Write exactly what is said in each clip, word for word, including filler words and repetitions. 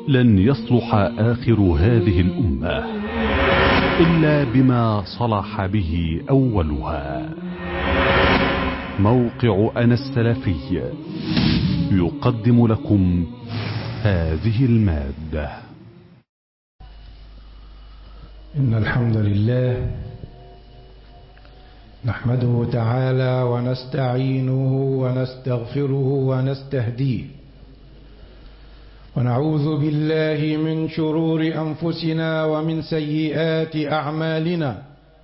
لن يصلح آخر هذه الأمة إلا بما صلح به أولها. موقع أنا السلفي يقدم لكم هذه المادة. إن الحمد لله نحمده تعالى ونستعينه ونستغفره ونستهديه، ونعوذ بالله من شرور أنفسنا ومن سيئات أعمالنا.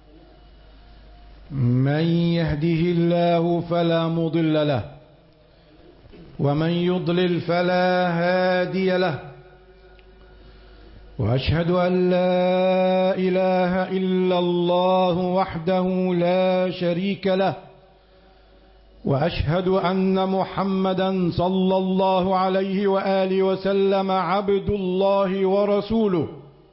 من يهده الله فلا مضل له، ومن يضلل فلا هادي له، وأشهد أن لا إله إلا الله وحده لا شريك له، وأشهد أن محمدا صلى الله عليه وآله وسلم عبد الله ورسوله.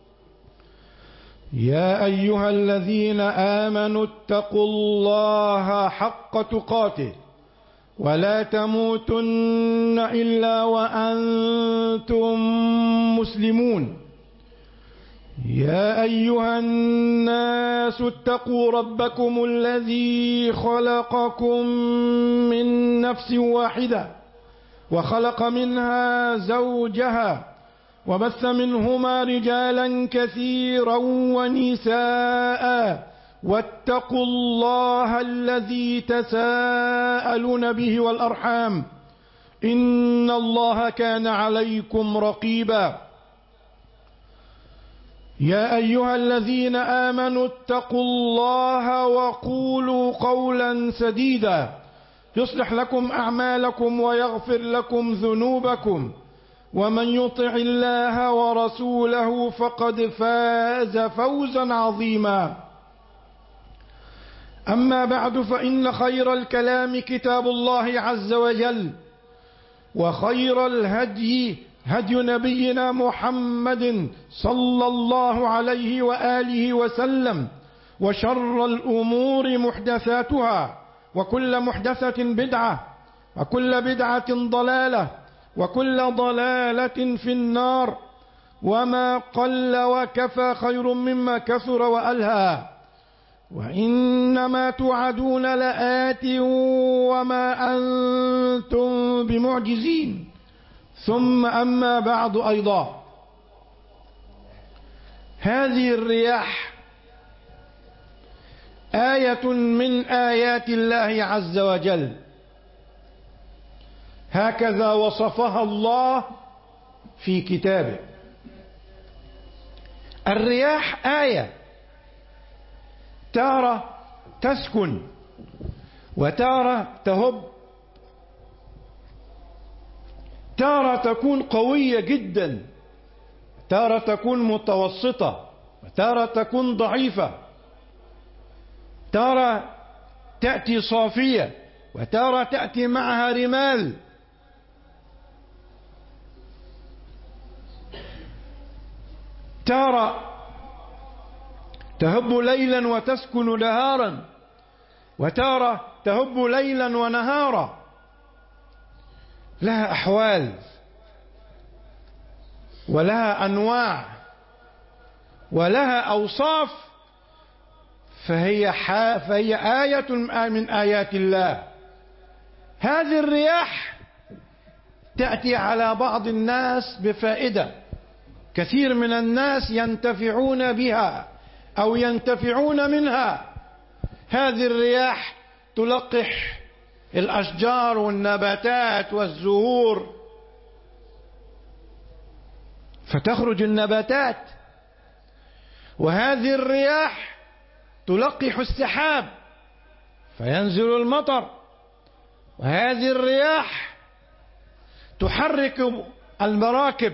يا أيها الذين آمنوا اتقوا الله حق تقاته ولا تموتن إلا وأنتم مسلمون. يا أيها الناس اتقوا ربكم الذي خلقكم من نفس واحدة وخلق منها زوجها وبث منهما رجالا كثيرا ونساء، واتقوا الله الذي تساءلون به والأرحام إن الله كان عليكم رقيبا. يا أيها الذين آمنوا اتقوا الله وقولوا قولا سديدا يصلح لكم أعمالكم ويغفر لكم ذنوبكم، ومن يطع الله ورسوله فقد فاز فوزا عظيما. أما بعد، فإن خير الكلام كتاب الله عز وجل، وخير الهدي هدي نبينا محمد صلى الله عليه وآله وسلم، وشر الأمور محدثاتها، وكل محدثة بدعة، وكل بدعة ضلالة، وكل ضلالة في النار. وما قل وكفى خير مما كثر وألهى، وإنما توعدون لآت وما أنتم بمعجزين. ثم أما بعد، أيضا هذه الرياح آية من آيات الله عز وجل، هكذا وصفها الله في كتابه. الرياح آية، تارة تسكن وتارة تهب، تارة تكون قوية جدا، تارة تكون متوسطة، وتارة تكون ضعيفة، تارة تأتي صافية، وتارة تأتي معها رمال. تارة تهب ليلا وتسكن نهارا، وتارة تهب ليلا ونهارا. لها أحوال ولها أنواع ولها أوصاف، فهي, فهي آية من آيات الله. هذه الرياح تأتي على بعض الناس بفائدة، كثير من الناس ينتفعون بها أو ينتفعون منها. هذه الرياح تلقح الأشجار والنباتات والزهور، فتخرج النباتات. وهذه الرياح تلقح السحاب فينزل المطر. وهذه الرياح تحرك المراكب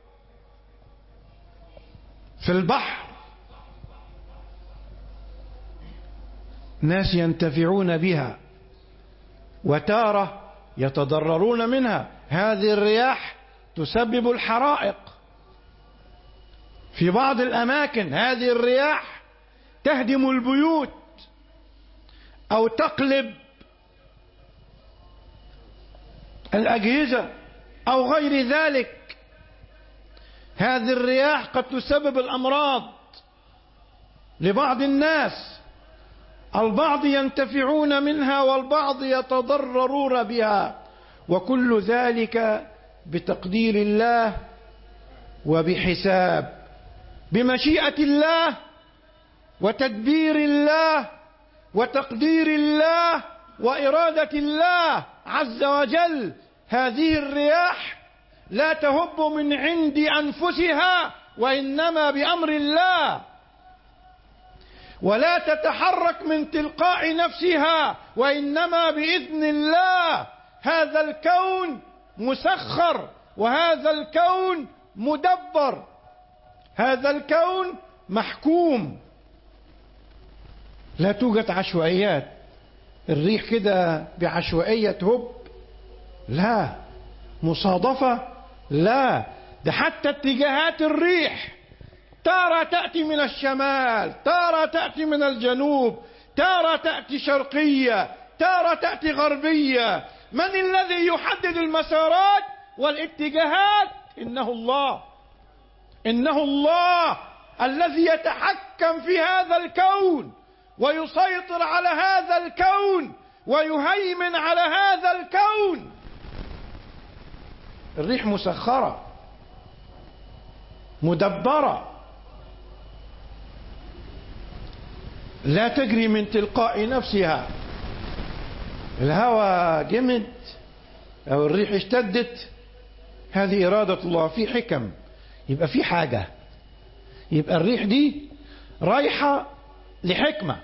في البحر، ناس ينتفعون بها وتارة يتضررون منها. هذه الرياح تسبب الحرائق في بعض الأماكن. هذه الرياح تهدم البيوت أو تقلب الأجهزة أو غير ذلك. هذه الرياح قد تسبب الأمراض لبعض الناس، البعض ينتفعون منها والبعض يتضررون بها، وكل ذلك بتقدير الله وبحساب، بمشيئة الله وتدبير الله وتقدير الله وإرادة الله عز وجل. هذه الرياح لا تهب من عند أنفسها وإنما بأمر الله، ولا تتحرك من تلقاء نفسها وإنما بإذن الله. هذا الكون مسخر، وهذا الكون مدبر، هذا الكون محكوم. لا توجد عشوائيات، الريح كده بعشوائية تهب، لا. مصادفة، لا. ده حتى اتجاهات الريح تارة تأتي من الشمال، تارة تأتي من الجنوب، تارة تأتي شرقية، تارة تأتي غربية. من الذي يحدد المسارات والاتجاهات؟ إنه الله، إنه الله الذي يتحكم في هذا الكون ويسيطر على هذا الكون ويهيمن على هذا الكون. الريح مسخرة مدبرة، لا تجري من تلقاء نفسها. الهواء جمد أو الريح اشتدت، هذه إرادة الله، في حكم، يبقى في حاجة، يبقى الريح دي رايحة لحكمة.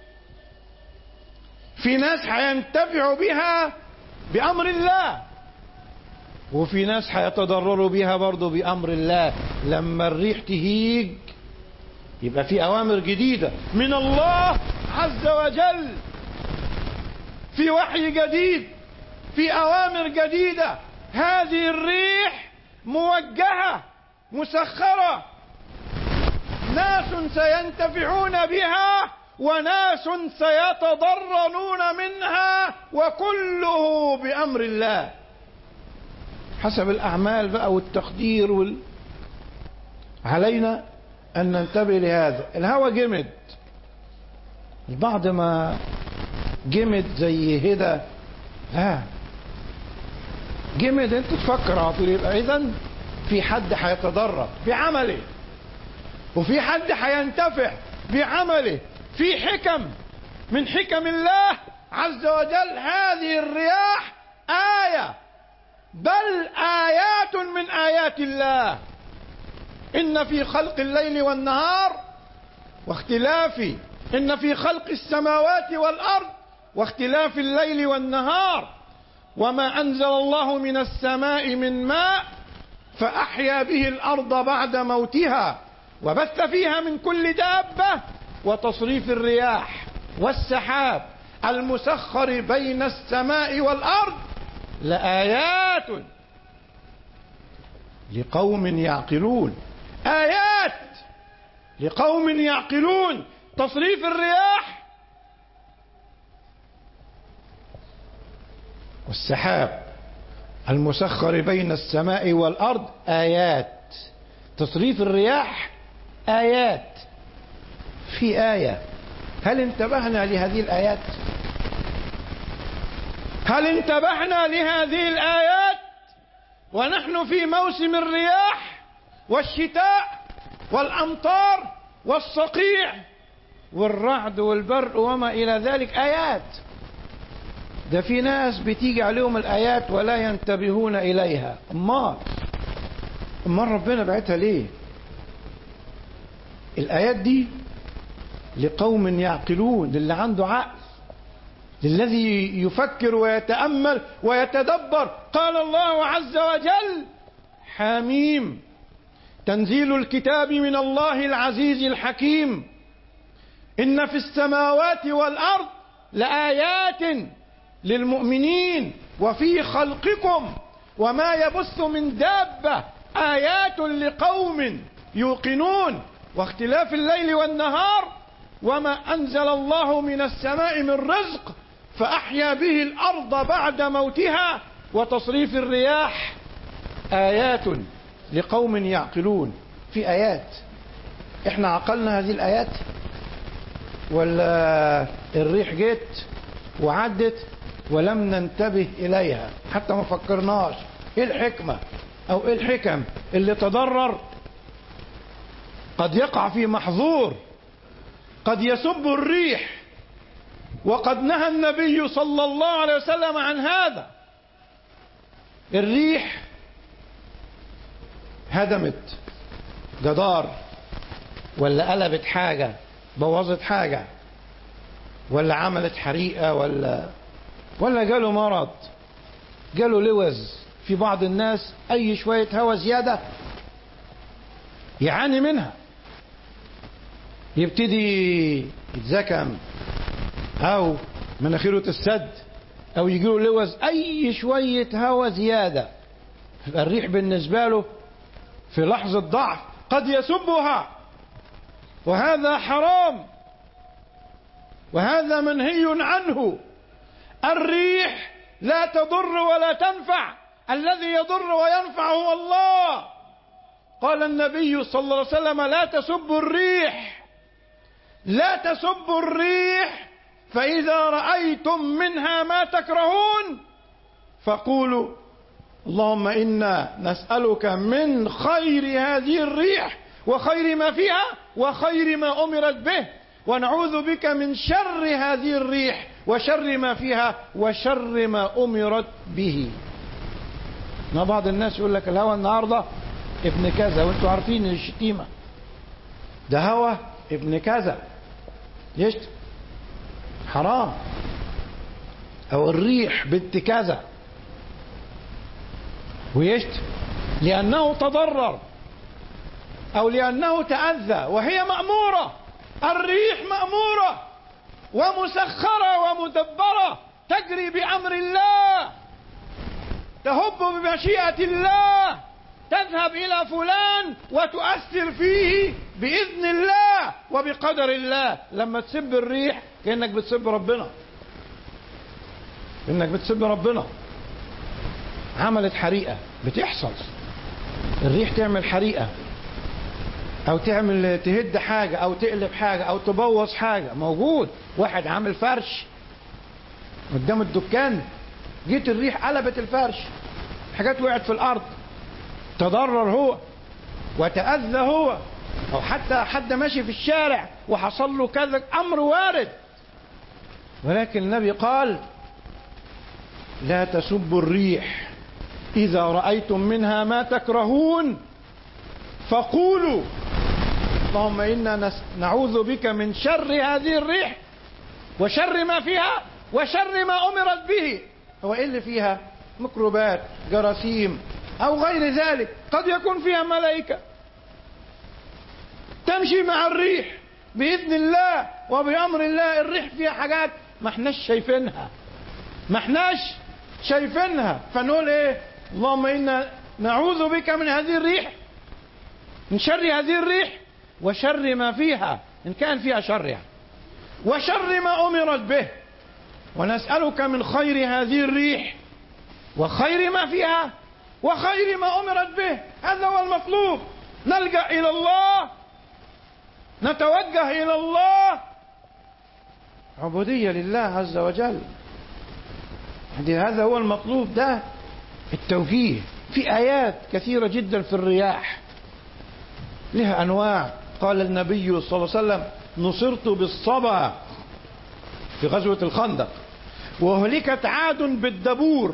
في ناس هينتفعوا بها بأمر الله، وفي ناس هيتضرروا بها برضو بأمر الله. لما الريح تهيج يبقى في أوامر جديدة من الله عز وجل، في وحي جديد، في أوامر جديدة. هذه الريح موجهة مسخرة، ناس سينتفعون بها وناس سيتضررون منها، وكله بأمر الله حسب الأعمال بقى والتقدير وال... علينا أن ننتبه لهذا. الهوى جمد، البعض ما جمد زي هدا، لا، جمد انت تفكر على طول، يبقى إذن في حد هيتضرر بعمله وفي حد هينتفع بعمله، في حكم من حكم الله عز وجل. هذه الرياح آية، بل آيات من آيات الله. إن في خلق الليل والنهار واختلاف إن في خلق السماوات والأرض واختلاف الليل والنهار وما أنزل الله من السماء من ماء فأحيا به الأرض بعد موتها وبث فيها من كل دابة وتصريف الرياح والسحاب المسخر بين السماء والأرض لآيات لقوم يعقلون. آيات لقوم يعقلون. تصريف الرياح والسحاب المسخر بين السماء والأرض آيات. تصريف الرياح آيات، في آية. هل انتبهنا لهذه الآيات؟ هل انتبهنا لهذه الآيات ونحن في موسم الرياح والشتاء والأمطار والصقيع والرعد والبرق وما إلى ذلك؟ آيات. ده في ناس بتيجي عليهم الآيات ولا ينتبهون إليها. أمال أمال ربنا بعتها ليه؟ الآيات دي لقوم يعقلون، للي عنده عقل، للذي يفكر ويتأمل ويتدبر. قال الله عز وجل: حميم تنزيل الكتاب من الله العزيز الحكيم إن في السماوات والأرض لآيات للمؤمنين وفي خلقكم وما يبث من دابة آيات لقوم يوقنون واختلاف الليل والنهار وما أنزل الله من السماء من رزق فأحيا به الأرض بعد موتها وتصريف الرياح آيات لقوم يعقلون. في آيات احنا عقلنا هذه الآيات، ولا الريح جت وعدت ولم ننتبه إليها حتى ما فكرناش ايه الحكمة او ايه الحكم اللي تضرر؟ قد يقع في محظور، قد يسب الريح، وقد نهى النبي صلى الله عليه وسلم عن هذا. الريح هدمت جدار، ولا قلبت حاجة، بوظت حاجة، ولا عملت حريقة، ولا ولا جاله مرض، جاله لوز. في بعض الناس أي شوية هوا زيادة يعاني منها، يبتدي يتزكم أو مناخيره تسد أو يجيله لوز أي شوية هوا زيادة. الريح بالنسبة له في لحظة ضعف قد يسبها، وهذا حرام وهذا منهي عنه. الريح لا تضر ولا تنفع، الذي يضر وينفع هو الله. قال النبي صلى الله عليه وسلم: لا تسبوا الريح، لا تسبوا الريح، فإذا رأيتم منها ما تكرهون فقولوا اللهم إنا نسألك من خير هذه الريح وخير ما فيها وخير ما أمرت به، ونعوذ بك من شر هذه الريح وشر ما فيها وشر ما أمرت به. ما بعض الناس يقول لك الهوى النهاردة ابن كذا، وانتوا عارفين الشتيمة ده هوى ابن كذا، يشت حرام. او الريح بنت كذا ويشت لأنه تضرر أو لأنه تأذى، وهي مأمورة. الريح مأمورة ومسخرة ومدبرة، تجري بأمر الله، تهب بمشيئة الله، تذهب إلى فلان وتؤثر فيه بإذن الله وبقدر الله. لما تسب الريح كأنك بتسب ربنا، كأنك بتسب ربنا. عملت حريقة، بتحصل الريح تعمل حريقة او تعمل تهد حاجة او تقلب حاجة او تبوظ حاجة. موجود واحد عامل فرش قدام الدكان، جيت الريح قلبت الفرش، حاجات وقعت في الارض، تضرر هو وتأذى هو. او حتى حد ماشي في الشارع وحصل له كذا، امر وارد. ولكن النبي قال: لا تسبوا الريح، إذا رأيتم منها ما تكرهون فقولوا اللهم إنا نعوذ بك من شر هذه الريح وشر ما فيها وشر ما أمرت به. هو إيه اللي فيها؟ ميكروبات، جراثيم أو غير ذلك. قد يكون فيها ملائكة تمشي مع الريح بإذن الله وبأمر الله. الريح فيها حاجات ما احناش شايفينها، ما احناش شايفينها، فنقول ايه؟ اللهم إنا نعوذ بك من هذه الريح، من شر هذه الريح وشر ما فيها إن كان فيها شر يعني، وشر ما أمرت به، ونسألك من خير هذه الريح وخير ما فيها وخير ما أمرت به. هذا هو المطلوب. نلجأ إلى الله، نتوجه إلى الله، عبودية لله عز وجل. هذا هو المطلوب، ده التوجيه. في آيات كثيرة جدا في الرياح لها أنواع. قال النبي صلى الله عليه وسلم: نصرت بالصبا في غزوة الخندق، وهلكت عاد بالدبور.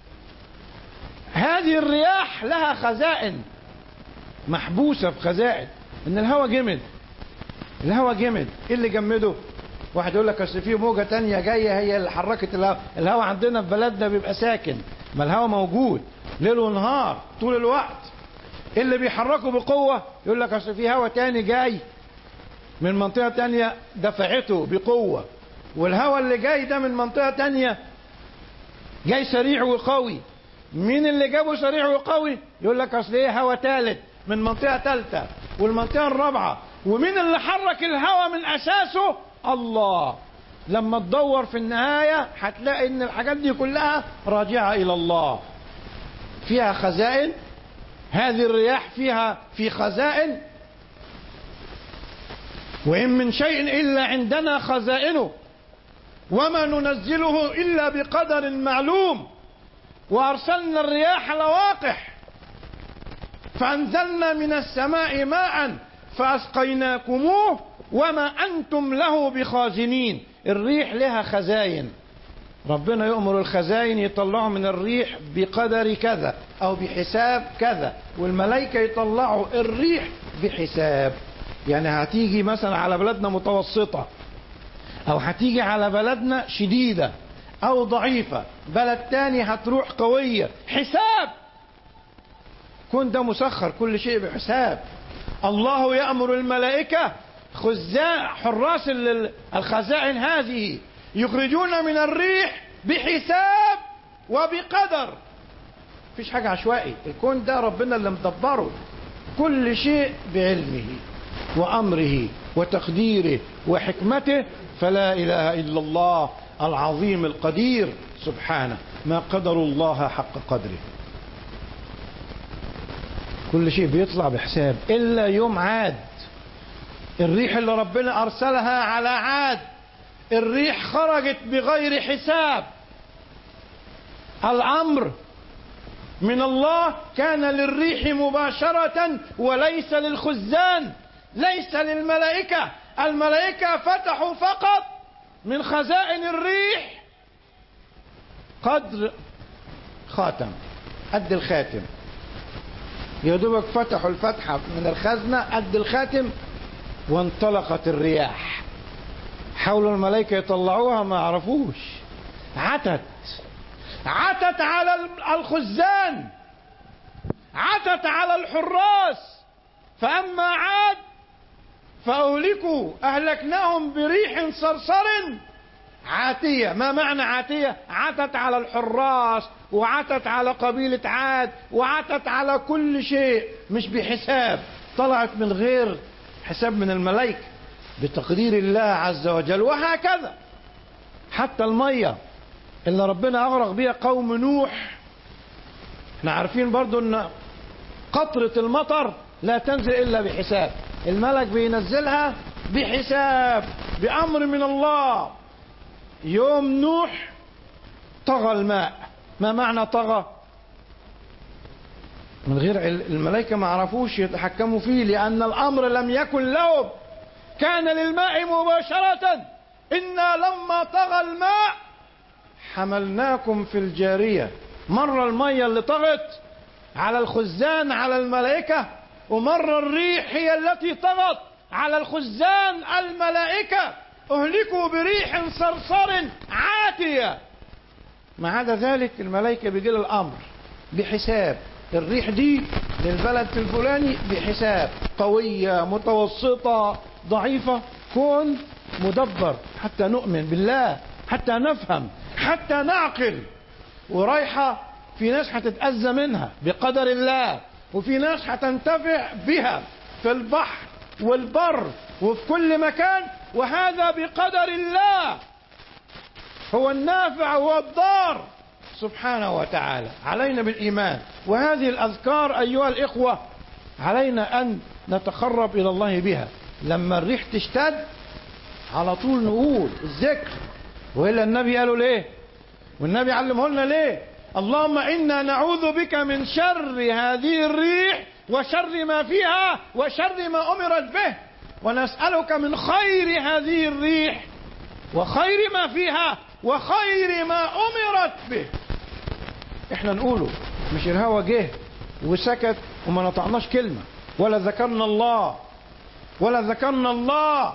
هذه الرياح لها خزائن، محبوسة في خزائن. إن الهواء جمد، الهواء جمد. إيه اللي جمده؟ واحد يقول لك اصل في موجة تانية جاية هي اللي حركت الهواء. الهواء عندنا في بلدنا بيبقى ساكن، ما الهواء موجود ليل ونهار طول الوقت. اللي بيحركه بقوة يقول لك اصل في هواء تاني جاي من منطقة تانية دفعته بقوة، والهواء اللي جاي ده من منطقة تانية جاي سريع وقوي. مين اللي جابه سريع وقوي؟ يقول لك اصل ايه هواء ثالث من منطقة ثالثة والمنطقة الرابعة. ومين اللي حرك الهواء من اساسه؟ الله. لما تدور في النهاية هتلاقي ان الحاجات دي كلها راجعة الى الله، فيها خزائن هذه الرياح فيها في خزائن، وإن من شيء إلا عندنا خزائنه وما ننزله إلا بقدر معلوم، وأرسلنا الرياح لواقح فأنزلنا من السماء ماء فأسقيناكموه وما أنتم له بخازنين. الريح لها خزاين، ربنا يؤمر الخزاين يطلعوا من الريح بقدر كذا أو بحساب كذا، والملائكة يطلعوا الريح بحساب. يعني هتيجي مثلا على بلدنا متوسطة، أو هتيجي على بلدنا شديدة أو ضعيفة، بلد تاني هتروح قوية، حساب. كون ده مسخر، كل شيء بحساب. الله يأمر الملائكة خزاء حراس الخزائن هذه يخرجون من الريح بحساب وبقدر. مفيش حاجة عشوائي، الكون ده ربنا اللي مدبره، كل شيء بعلمه وأمره وتقديره وحكمته. فلا إله إلا الله العظيم القدير سبحانه، ما قدر الله حق قدره. كل شيء بيطلع بحساب إلا يوم عاد، الريح اللي ربنا أرسلها على عاد، الريح خرجت بغير حساب. الأمر من الله كان للريح مباشرة وليس للخزان، ليس للملائكة. الملائكة فتحوا فقط من خزائن الريح قدر خاتم، قد الخاتم، يا دوبك فتحوا الفتحة من الخزنة قد الخاتم وانطلقت الرياح. حاولوا الملائكة يطلعوها ما عرفوش، عتت عتت على الخزان، عتت على الحراس. فأما عاد فأهلكوا أهلكناهم بريح صرصر عاتية. ما معنى عاتية؟ عتت على الحراس وعتت على قبيلة عاد وعتت على كل شيء، مش بحساب، طلعت من غير حساب من الملائكة، بتقدير الله عز وجل. وهكذا حتى المية اللي ربنا أغرق بها قوم نوح، احنا عارفين برضو ان قطرة المطر لا تنزل إلا بحساب، الملك بينزلها بحساب بأمر من الله. يوم نوح طغى الماء. ما معنى طغى؟ من غير الملائكة ما عرفوش يتحكموا فيه، لأن الأمر لم يكن لهم، كان للماء مباشرة. إنا لما طغى الماء حملناكم في الجارية. مرة المية اللي طغت على الخزان على الملائكة، ومرة الريح هي التي طغت على الخزان الملائكة، أهلكوا بريح صرصر عاتية. ما عدا ذلك الملائكة بيجي لها الأمر بحساب، الريح دي للبلد الفلاني بحساب، قوية متوسطة ضعيفة، كون مدبر حتى نؤمن بالله، حتى نفهم، حتى نعقل. ورايحة في ناس هتتأذى منها بقدر الله، وفي ناس هتنتفع بها في البحر والبر وفي كل مكان، وهذا بقدر الله. هو النافع هو الضار سبحانه وتعالى. علينا بالإيمان. وهذه الأذكار أيها الإخوة علينا أن نتقرب إلى الله بها. لما الريح تشتد على طول نقول الذكر. وإلا النبي قالوا ليه؟ والنبي علمه لنا ليه؟ اللهم إنا نعوذ بك من شر هذه الريح وشر ما فيها وشر ما أمرت به، ونسألك من خير هذه الريح وخير ما فيها وخير ما أمرت به. احنا نقوله، مش الهوى جه وسكت وما نطعناش كلمة ولا ذكرنا الله ولا ذكرنا الله.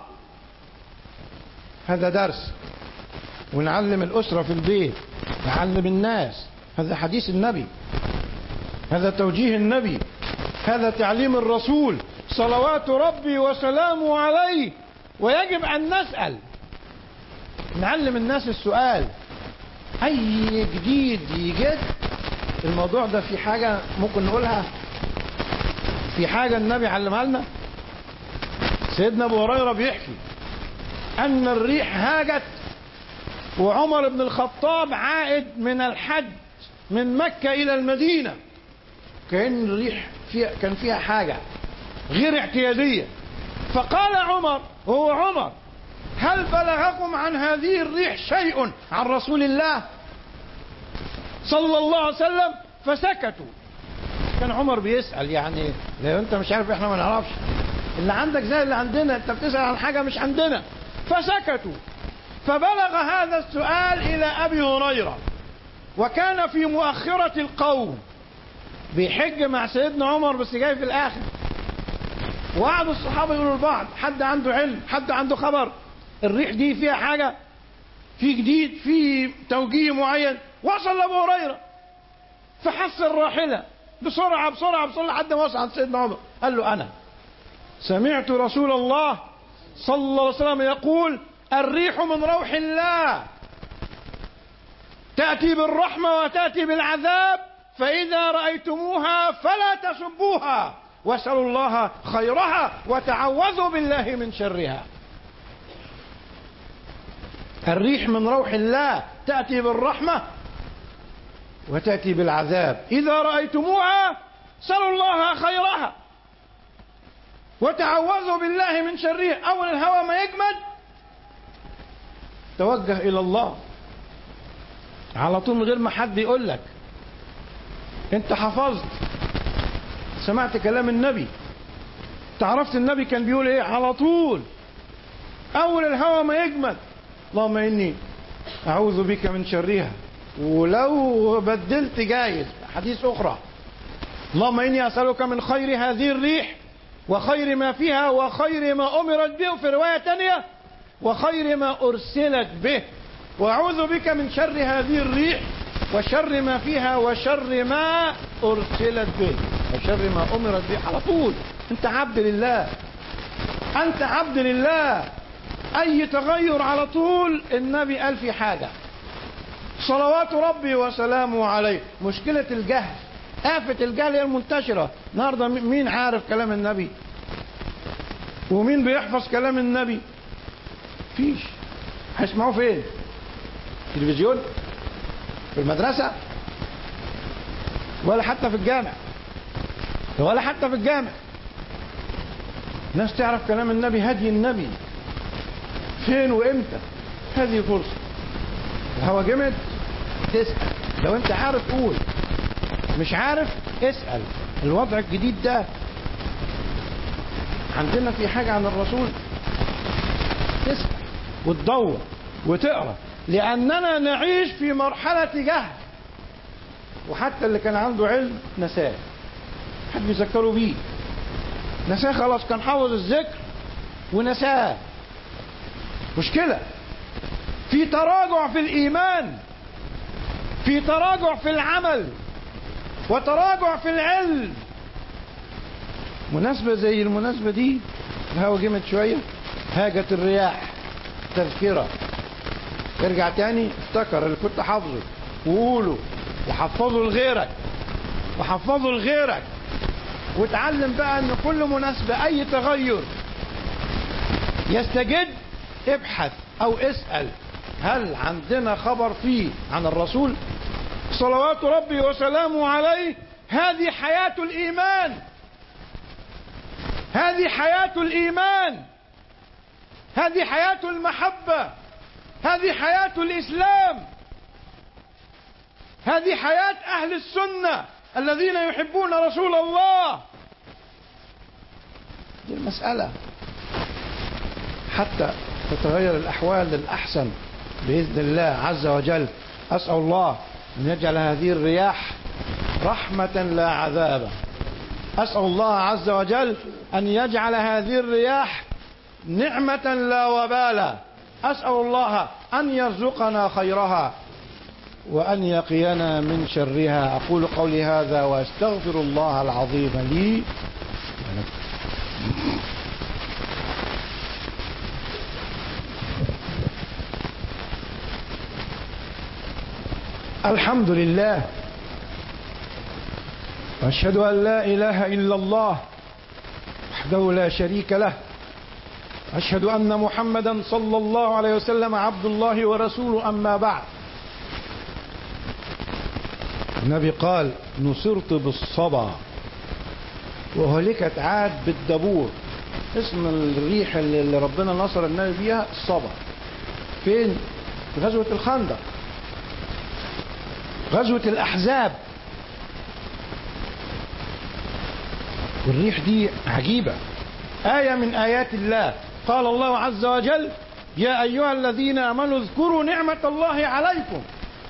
هذا درس، ونعلم الأسرة في البيت، نعلم الناس. هذا حديث النبي، هذا توجيه النبي، هذا تعليم الرسول صلوات ربي وسلامه عليه. ويجب أن نسأل، نعلم الناس السؤال. أي جديد يجد الموضوع ده، في حاجة ممكن نقولها، في حاجة النبي علمها لنا. سيدنا أبو هريرة بيحكي أن الريح هاجت وعمر بن الخطاب عائد من الحج من مكة إلى المدينة، كأن الريح فيها كان فيها حاجة غير اعتيادية. فقال عمر، هو عمر: هل بلغكم عن هذه الريح شيء عن رسول الله صلى الله عليه وسلم؟ فسكتوا. كان عمر بيسأل، يعني لو انت مش عارف احنا ما نعرفش، اللي عندك زي اللي عندنا، انت بتسأل عن حاجة مش عندنا. فسكتوا. فبلغ هذا السؤال إلى أبي هريرة، وكان في مؤخرة القوم، بيحج مع سيدنا عمر بس جاي في الآخر. وقعدوا الصحابة يقولوا لبعض: حد عنده علم، حد عنده خبر، الريح دي فيها حاجة، في جديد، في توجيه معين. وصل لأبو هريرة فحس الراحلة بسرعة بسرعة بسرعة لحد ما وصل عند سيدنا عمر. قال له: أنا سمعت رسول الله صلى الله عليه وسلم يقول: الريح من روح الله تأتي بالرحمة وتأتي بالعذاب، فإذا رأيتموها فلا تسبوها، واسألوا الله خيرها وتعوذوا بالله من شرها. الريح من روح الله تأتي بالرحمة وتأتي بالعذاب، إذا رأيتموها سألوا الله خيرها وتعوذوا بالله من شرها. أول الهوى ما يجمد توجه إلى الله على طول، من غير ما حد يقول لك. انت حفظت، سمعت كلام النبي، تعرفت النبي كان بيقول ايه، على طول اول الهوى ما يجمد: اللهم اني اعوذ بك من شرها. ولو بدلت جايز حديث اخرى: اللهم اني اسالك من خير هذه الريح وخير ما فيها وخير ما امرت به، في روايه ثانيه وخير ما ارسلت به، واعوذ بك من شر هذه الريح وشر ما فيها وشر ما ارسلت به وشر ما امرت به. على طول انت عبد لله، انت عبد لله. اي تغير على طول النبي قال في حاجه، صلوات ربي وسلامه عليه. مشكله الجهل، آفة الجهل هي المنتشره النهارده. مين عارف كلام النبي ومين بيحفظ كلام النبي؟ فيش. هيسمعوه فين؟ تلفزيون؟ في المدرسة؟ ولا حتى في الجامع؟ ولا حتى في الجامع. ناس تعرف كلام النبي، هدي النبي فين وامتى. هذه فرصة. الهوا جمد تسأل، لو انت عارف قول، مش عارف اسأل. الوضع الجديد ده عندنا في حاجة عن الرسول، تسأل وتدور وتقرأ، لأننا نعيش في مرحلة جهل. وحتى اللي كان عنده علم نساه، حد بيذكروا بيه نساه خلاص. كان حافظ الذكر ونساه. مشكلة. في تراجع في الإيمان، في تراجع في العمل، وتراجع في العلم. مناسبة زي المناسبة دي الهوا جمد شوية، هاجت الرياح، تذكرة، ارجع تاني افتكر اللي كنت حافظه وقوله وحفظه لغيرك وحفظه لغيرك. وتعلم بقى ان كل مناسبة اي تغير يستجد ابحث او اسأل: هل عندنا خبر فيه عن الرسول صلوات ربي وسلامه عليه؟ هذه حياة الإيمان، هذه حياة الإيمان، هذه حياة المحبة، هذه حياة الإسلام، هذه حياة أهل السنة الذين يحبون رسول الله. دي المسألة حتى تتغير الأحوال للأحسن بإذن الله عز وجل. أسأل الله أن يجعل هذه الرياح رحمة لا عذابا. أسأل الله عز وجل أن يجعل هذه الرياح نعمة لا وبالا. أسأل الله أن يرزقنا خيرها وأن يقينا من شرها. أقول قولي هذا وأستغفر الله العظيم لي ولكم. الحمد لله، وأشهد أن لا إله إلا الله وحده لا شريك له، أشهد أن محمدا صلى الله عليه وسلم عبد الله ورسوله. أما بعد، النبي قال نصرت بالصبا وهلكت عاد بالدبور. اسم الريح اللي ربنا نصر النبي بيها الصبا. فين؟ في غزوة الخندق، غزوة الأحزاب. والريح دي عجيبة، آية من آيات الله. قال الله عز وجل يا أيها الذين آمنوا اذكروا نعمة الله عليكم.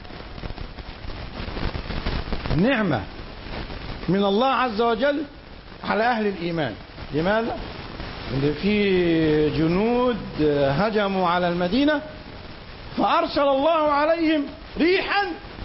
نعمة من الله عز وجل على أهل الإيمان. لماذا؟ لأن في جنود هجموا على المدينة فأرسل الله عليهم ريحا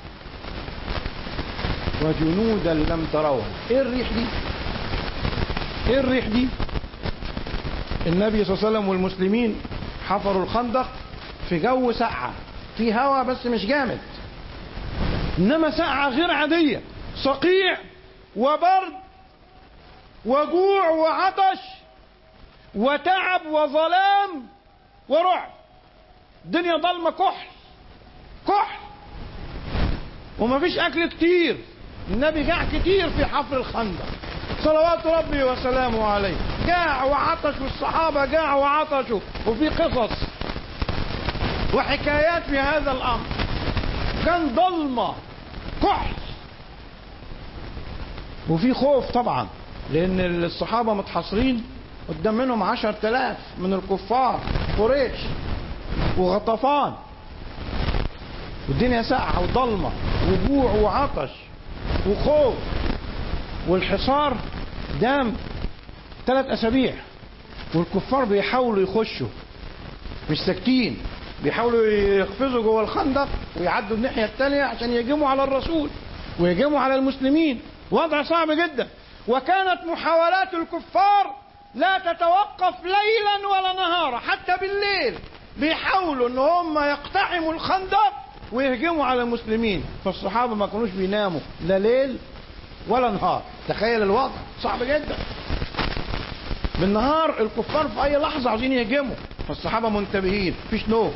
وجنودا لم تروها. إيه الريح دي؟ إيه الريح دي؟ النبي صلى الله عليه وسلم والمسلمين حفروا الخندق في جو سقعة، في هواء بس مش جامد، إنما سقعة غير عادية، صقيع وبرد وجوع وعطش وتعب وظلام ورعب. الدنيا ضلمة، كحل كحل ومفيش أكل كتير. النبي جاع كتير في حفر الخندق صلوات ربي وسلامه عليه، جاع وعطش، والصحابة جاع وعطشوا، وفي قصص وحكايات في هذا الأمر. كان ضلمة كحل وفي خوف طبعا، لأن الصحابة متحصرين قدام منهم عشر تلاف من الكفار قريش وغطفان، والدنيا ساقعة وضلمة وجوع وعطش وخوف. والحصار دام ثلاث أسابيع والكفار بيحاولوا يخشوا، مش ساكتين، بيحاولوا يقفزوا جوه الخندق ويعدوا الناحية الثانية عشان يهجموا على الرسول ويهجموا على المسلمين. وضع صعب جدا. وكانت محاولات الكفار لا تتوقف ليلا ولا نهارا، حتى بالليل بيحاولوا ان هم يقتحموا الخندق ويهجموا على المسلمين. فالصحابة ما كانوش بيناموا لا ليل ولا نهار. تخيل الوضع صعب جدا. بالنهار الكفار في اي لحظة عاوزين يهجموا، فالصحابة منتبهين، مفيش نوم.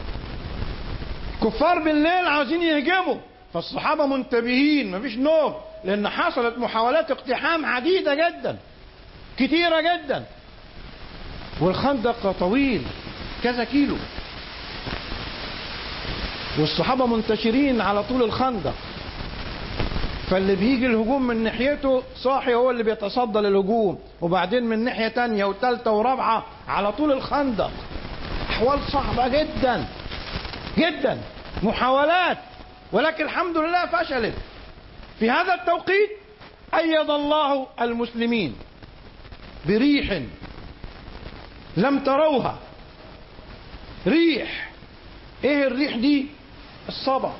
الكفار بالليل عاوزين يهجموا، فالصحابة منتبهين، مفيش نوم، لان حصلت محاولات اقتحام عديدة جدا كتيرة جدا. والخندق طويل كذا كيلو، والصحابة منتشرين على طول الخندق، فاللي بيجي الهجوم من ناحيته صاحي هو اللي بيتصدى للهجوم، وبعدين من ناحية تانية وثالثة ورابعة على طول الخندق. أحوال صعبة جدا جدا، محاولات، ولكن الحمد لله فشلت. في هذا التوقيت أيد الله المسلمين بريح لم تروها. ريح، ايه الريح دي؟ الصبا.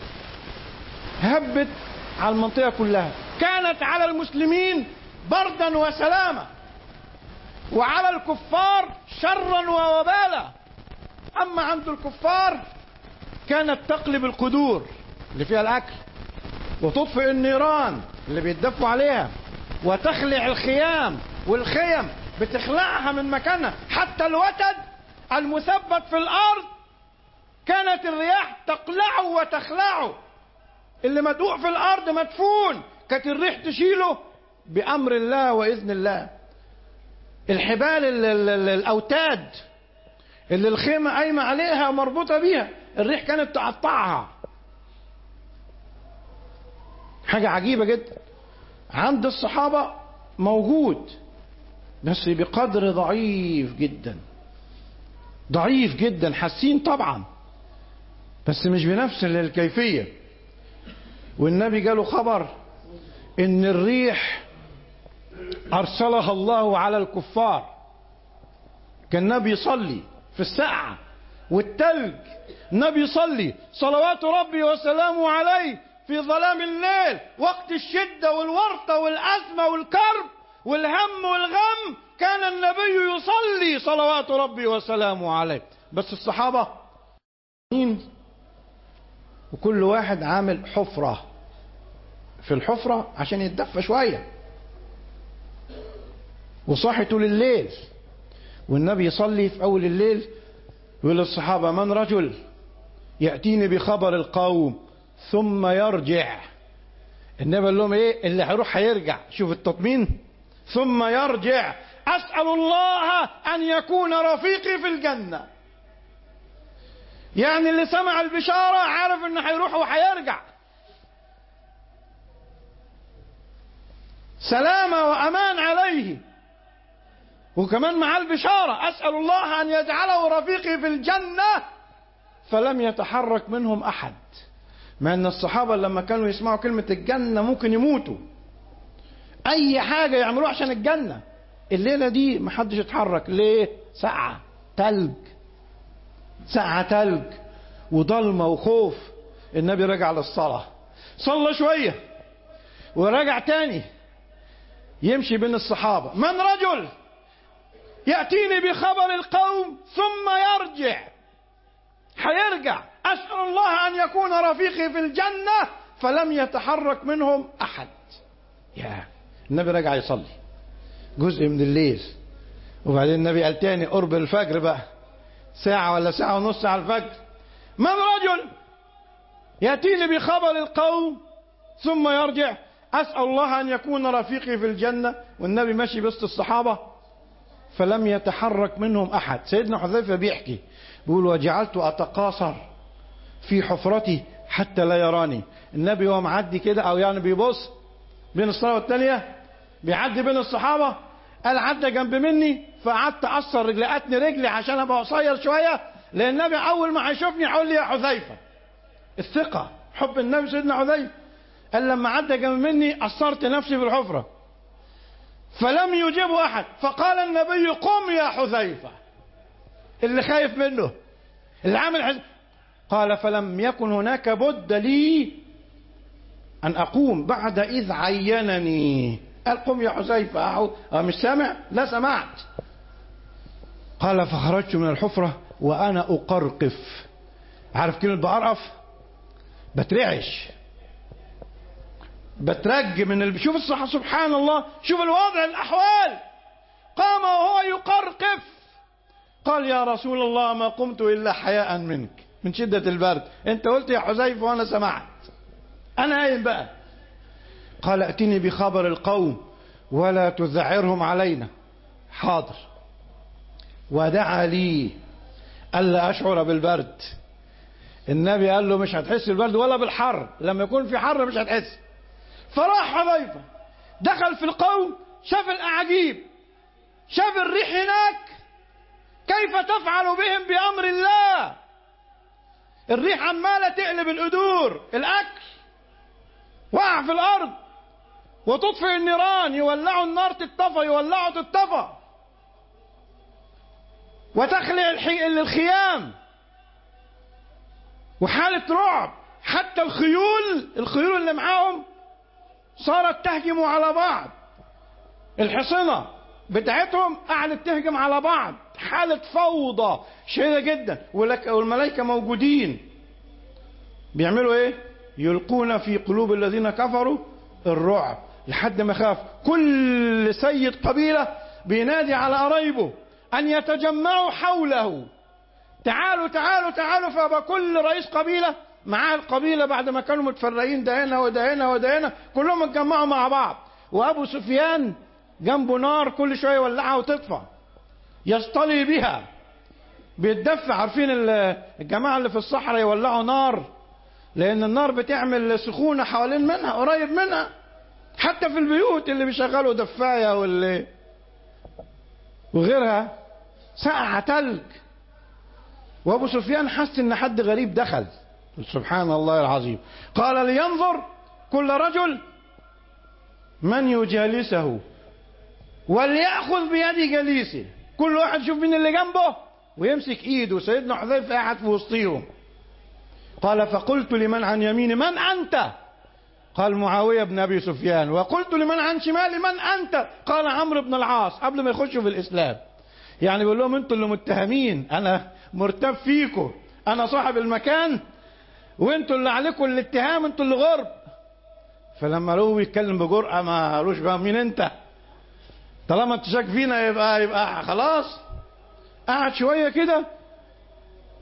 هبت على المنطقة كلها، كانت على المسلمين بردا وسلاما، وعلى الكفار شرا ووبالا. اما عند الكفار كانت تقلب القدور اللي فيها الاكل، وتطفئ النيران اللي بيتدفوا عليها، وتخلع الخيام، والخيم بتخلعها من مكانها، حتى الوتد المثبت في الارض كانت الرياح تقلعه وتخلعه. اللي مدوق في الارض مدفون، كانت الريح تشيله بامر الله واذن الله. الحبال ال ال ال الاوتاد اللي الخيمه قايمه عليها ومربوطه بيها، الريح كانت تقطعها. حاجه عجيبه جدا. عند الصحابه موجود بس بقدر ضعيف جدا، ضعيف جدا، حاسين طبعا بس مش بنفس الكيفيه. والنبي جاله خبر ان الريح ارسلها الله على الكفار. كان النبي يصلي في الساعة والتلج، النبي يصلي صلوات ربي وسلامه عليه في ظلام الليل وقت الشدة والورطة والأزمة والكرب والهم والغم، كان النبي يصلي صلوات ربي وسلامه عليه. بس الصحابة وكل واحد عامل حفرة في الحفرة عشان يتدفى شوية، وصاحي طول الليل. والنبي يصلي في أول الليل يقول للصحابة من رجل يأتيني بخبر القوم ثم يرجع النبي قال لهم ايه؟ اللي هيروح هيرجع. شوف التطمين. ثم يرجع أسأل الله أن يكون رفيقي في الجنة. يعني اللي سمع البشارة عارف ان هيروح وهيرجع. سلامة وأمان عليه، وكمان مع البشارة أسأل الله أن يجعله رفيقي في الجنة. فلم يتحرك منهم أحد. مع أن الصحابة لما كانوا يسمعوا كلمة الجنة ممكن يموتوا، أي حاجة يعملوها عشان الجنة. الليلة دي محدش يتحرك. ليه؟ ساعة تلج، ساعة تلج وضلمة وخوف. النبي رجع للصلاة، صلى شوية ورجع تاني يمشي بين الصحابة. من رجل يأتيني بخبر القوم ثم يرجع، هيرجع أسأل الله أن يكون رفيقي في الجنة. فلم يتحرك منهم أحد. يا النبي رجع يصلي جزء من الليل، وبعدين النبي قال تاني قرب الفجر بقى، ساعة ولا ساعة ونص على الفجر. من رجل يأتيني بخبر القوم ثم يرجع أسأل الله أن يكون رفيقي في الجنة. والنبي ماشي بسط الصحابة فلم يتحرك منهم أحد. سيدنا حذيفة بيحكي بيقول وجعلت أتقاصر في حفرتي حتى لا يراني. النبي هو معدي كده أو يعني بيبص بين الصلاة والتانية، بيعدي بين الصحابة، قال عدى جنب مني فقعدت أقصر رجلي، أتني رجلي عشان أبقى قصير شوية، لأن النبي أول ما هيشوفني هيقول لي يا حذيفة. الثقة حب النبي سيدنا حذيفة قال لما عدى جنب مني قصرت نفسي في الحفرة فلم يجيبه أحد. فقال النبي قم يا حذيفة، اللي خايف منه اللي عامل حزن. قال فلم يكن هناك بد لي أن أقوم بعد إذ عينني. قال قم يا حذيفة. أه مش سامع؟ لا سمعت. قال فخرجت من الحفرة وأنا أقرقف. عارف كلمة بقرقف؟ بترعش، بترج من ال... شوف الصحة سبحان الله، شوف الوضع الأحوال. قام وهو يقرقف. قال يا رسول الله ما قمت إلا حياء منك من شدة البرد. انت قلت يا حذيفة وانا سمعت، انا قايم بقى. قال ائتني بخبر القوم ولا تذعرهم علينا. حاضر. ودعا لي ألا أشعر بالبرد. النبي قال له مش هتحس بالبرد ولا بالحر، لما يكون في حر مش هتحس. فراح حذيفة دخل في القوم، شاف الأعاجيب، شاف الريح هناك كيف تفعل بهم بأمر الله. الريح عمالة تقلب القدور، الأكل وقع في الأرض، وتطفئ النيران، يولعوا النار تتطفى، يولعوا تتطفى، وتخلع الخيام، وحالة رعب. حتى الخيول الخيول اللي معاهم صارت تهجم على بعض، الحصنة بتاعتهم قعدت تهجم على بعض، حالة فوضى شديدة جدا. والملائكة موجودين بيعملوا ايه؟ يلقون في قلوب الذين كفروا الرعب لحد ما خاف. كل سيد قبيلة بينادي على قرايبه أن يتجمعوا حوله. تعالوا تعالوا تعالوا. فبقى كل رئيس قبيلة معاه القبيلة بعد ما كانوا متفرقين ده هنا وده هنا وده هنا، كلهم اتجمعوا مع بعض. وأبو سفيان جنبه نار كل شوية يولعها وتطفى، يصطلي بها، بيتدفع. عارفين الجماعة اللي في الصحراء يولعوا نار لأن النار بتعمل سخونة حوالين منها، قريب منها. حتى في البيوت اللي بيشغلوا دفاية واللي وغيرها، ساعة تلج. وأبو سفيان حس إن حد غريب دخل، سبحان الله العظيم. قال لينظر كل رجل من يجالسه وليأخذ بيد جليسه. كل واحد يشوف مين اللي جنبه ويمسك ايده. سيدنا حذيفة قاعد في وسطهم. قال فقلت لمن عن يميني من أنت؟ قال معاوية بن أبي سفيان. وقلت لمن عن شمالي من أنت؟ قال عمرو بن العاص، قبل ما يخشوا في الإسلام. يعني بيقول لهم انتوا اللي متهمين، أنا مرتب فيكم، أنا صاحب المكان، وانتوا اللي عليكم الاتهام، انتوا اللي غرب. فلما لقوه بيتكلم بجرأة ما قالوش بقى مين انت؟ طالما انت شاك فينا يبقى يبقى خلاص. قعد شوية كده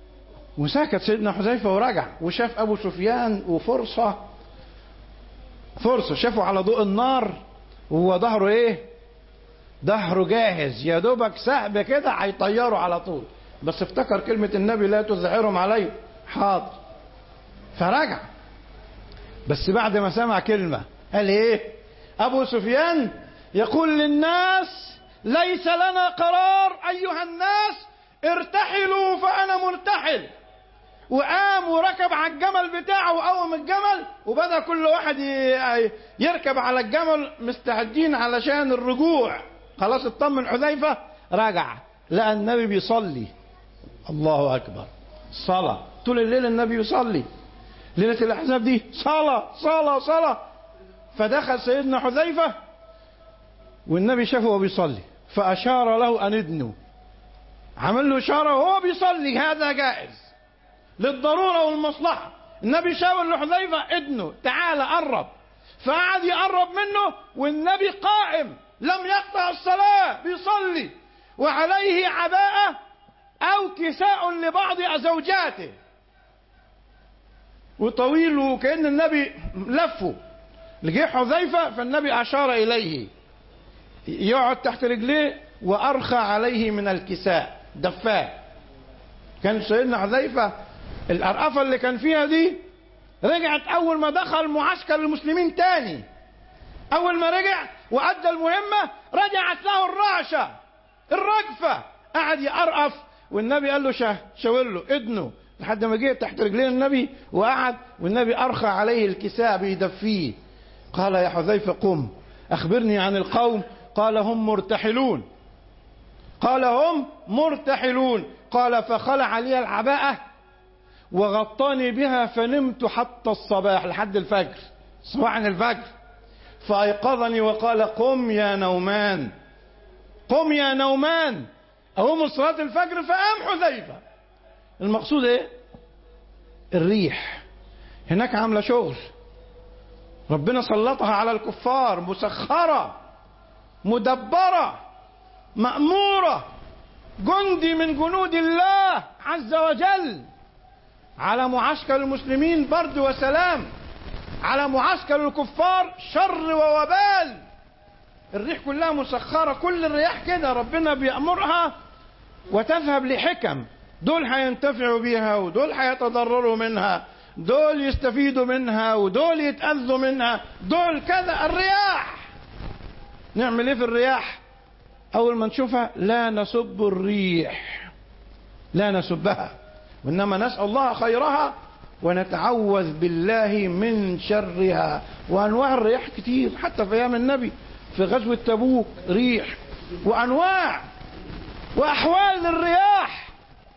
وسكت سيدنا حذيفة ورجع، وشاف أبو سفيان وفرصة فرصة شافوا على ضوء النار وهو ظهره ايه؟ ظهره جاهز، يا دوبك سحب كده هيطيروا على طول، بس افتكر كلمة النبي لا تزعرهم علي، حاضر. فرجع، بس بعد ما سمع كلمة قال ايه؟ ابو سفيان يقول للناس ليس لنا قرار ايها الناس، ارتحلوا فانا مرتحل. وقام وركب على الجمل بتاعه وقوم الجمل، وبدأ كل واحد يركب على الجمل مستعدين علشان الرجوع. خلاص اطمن حذيفة، رجع لقى النبي بيصلي. الله أكبر، صلاة طول الليل النبي يصلي. ليلة الأحزاب دي صلاة صلاة صلاة. فدخل سيدنا حذيفة والنبي شافه وهو بيصلي فأشار له أن ادنوا، عمل له إشارة وهو بيصلي، هذا جائز للضرورة والمصلحة. النبي شاور لحذيفة ادنوا، تعال قرب. فقعد يقرب منه والنبي قائم لم يقطع الصلاة بيصلي، وعليه عباءة أو كساء لبعض زوجاته وطويل، وكأن النبي لفه لجه حذيفة، فالنبي أشار إليه يقعد تحت رجليه وأرخى عليه من الكساء دفاه. كان سيدنا حذيفة الأرقفة اللي كان فيها دي رجعت أول ما دخل معسكر المسلمين تاني. أول ما رجع وأدى المهمة رجعت له الرعشة الرجفة، قعد يقرقف والنبي قال له شا شاور له ادنه لحد ما جه تحت رجلين النبي وقعد، والنبي أرخى عليه الكساء بيدفيه. قال يا حذيفة قم أخبرني عن القوم. قال هم مرتحلون. قال هم مرتحلون. قال فخلع لي العباءة وغطاني بها فنمت حتى الصباح، لحد الفجر، صباح الفجر. فأيقظني وقال قم يا نومان، قم يا نومان. أقوم صلاة الفجر فقام حذيفة. المقصود ايه؟ الريح هناك عاملة شغل، ربنا سلطها على الكفار، مسخرة مدبرة مأمورة، جندي من جنود الله عز وجل، على معسكر المسلمين برد وسلام، على معسكر الكفار شر ووبال. الريح كلها مسخرة، كل الرياح كده ربنا بيأمرها وتذهب لحكم، دول هينتفعوا بيها ودول هيتضرروا منها، دول يستفيدوا منها ودول يتأذوا منها، دول كذا. الرياح نعمل ايه في الرياح؟ اول ما نشوفها لا نسب الريح، لا نسبها، وانما نسأل الله خيرها ونتعوذ بالله من شرها. وانواع الرياح كتير، حتى في ايام النبي في غزوة تبوك ريح وانواع واحوال للرياح.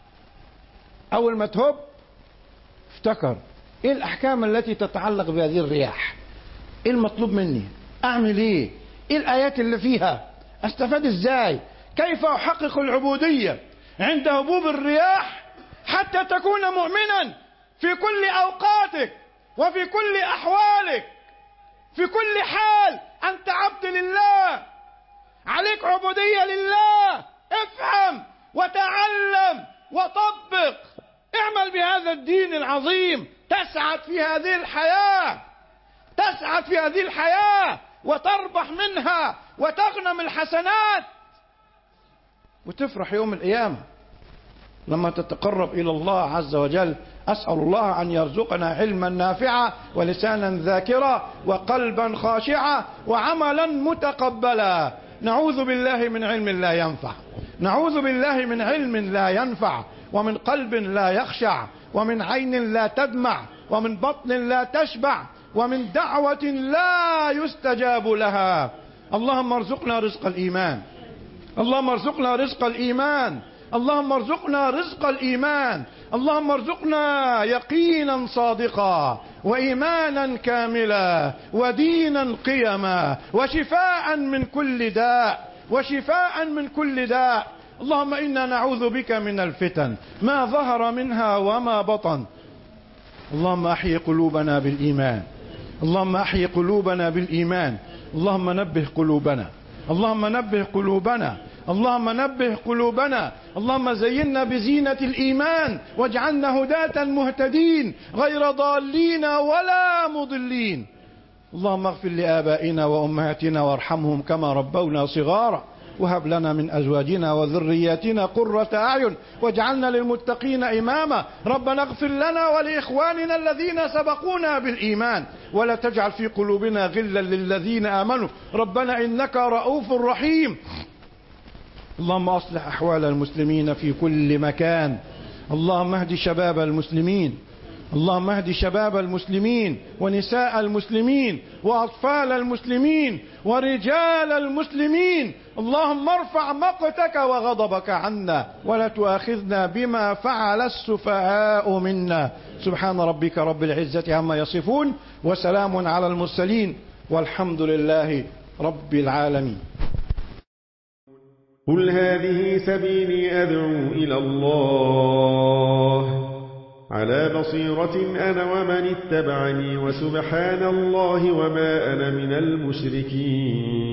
اول ما تهب افتكر ايه الاحكام التي تتعلق بهذه الرياح، ايه المطلوب مني، اعمل ايه، ايه الايات اللي فيها، استفاد ازاي، كيف احقق العبودية عند هبوب الرياح حتى تكون مؤمنا في كل اوقاتك وفي كل احوالك، في كل حال انت عبد لله، عليك عبودية لله. افهم وتعلم وطبق، اعمل بهذا الدين العظيم، تسعد في هذه الحياة، تسعد في هذه الحياة وتربح منها وتغنم الحسنات وتفرح يوم القيامة لما تتقرب إلى الله عز وجل. أسأل الله أن يرزقنا علما نافعا ولسانا ذاكرا وقلبا خاشعا وعملا متقبلا. نعوذ بالله من علم لا ينفع، نعوذ بالله من علم لا ينفع، ومن قلب لا يخشع، ومن عين لا تدمع، ومن بطن لا تشبع، ومن دعوة لا يستجاب لها. اللهم ارزقنا رزق الإيمان، اللهم ارزقنا رزق الإيمان، اللهم ارزقنا رزق الإيمان، اللهم ارزقنا يقينا صادقا وإيمانا كاملا ودينا قيما وشفاء من كل داء، وشفاء من كل داء. اللهم إنا نعوذ بك من الفتن ما ظهر منها وما بطن. اللهم أحيي قلوبنا بالإيمان، اللهم أحيي قلوبنا بالإيمان، اللهم نبه قلوبنا، اللهم نبه قلوبنا، اللهم نبه قلوبنا، اللهم زينا بزينة الإيمان واجعلنا هداة مهتدين غير ضالين ولا مضلين. اللهم اغفر لآبائنا وأمهاتنا وارحمهم كما ربونا صغارا، وهب لنا من أزواجنا وذرياتنا قرة أعين واجعلنا للمتقين إماما. ربنا اغفر لنا ولإخواننا الذين سبقونا بالإيمان ولا تجعل في قلوبنا غلا للذين آمنوا ربنا إنك رؤوف رحيم. اللهم أصلح أحوال المسلمين في كل مكان. اللهم اهد شباب المسلمين، اللهم اهد شباب المسلمين ونساء المسلمين وأطفال المسلمين ورجال المسلمين. اللهم ارفع مقتك وغضبك عنا ولا تؤاخذنا بما فعل السفهاء منا. سبحان ربك رب العزة عما يصفون وسلام على المرسلين والحمد لله رب العالمين. قل هذه سبيلي أدعو إلى الله على بصيرة أنا ومن اتبعني وسبحان الله وما أنا من المشركين.